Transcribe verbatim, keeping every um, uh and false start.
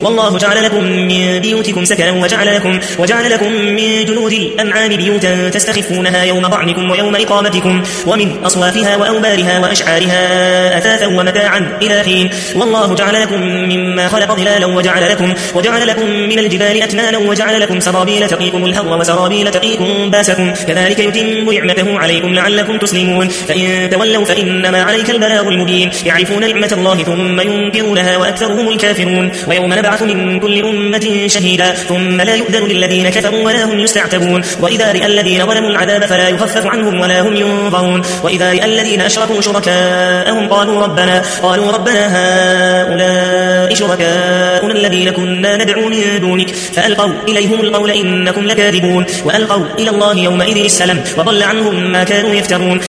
والله جعل لكم من بيوتكم سكنا وجعل لكم, وجعل لكم من جلود الأنعام بيوتا تستخفونها يوم ضعنكم ويوم إقامتكم ومن أصوافها وأوبارها وأشعارها أثاثا ومتاعا إلى حين والله جعل لكم مما خلق ظلالا وجعل لكم, وجعل لكم من الجبال أكنانا وجعل لكم سرابيل تقيكم الحر وسرابيل تقيكم باسكم كذلك يتم نعمته عليكم لعلكم تسلمون فإن تولوا فإنما عليك البلاغ المبين يعرفون نعمة الله ثم ينكرونها وأكثرهم الكافرون ويوم نبعث من كل أمة شهيدا ثم لا يؤذن للذين كفروا ولا هم يستعتبون وإذا رأى الذين ظلموا العذاب فلا يخفف عنهم ولا هم ينظرون وإذا رأى الذين أشركوا شركاءهم قالوا ربنا, قالوا ربنا هؤلاء شركاؤنا الذين كنا ندعو من دونك فألقوا إليهم القول إنكم لكاذبون وألقوا إلى الله يومئذ السلام وضل عنهم ما كانوا يفترون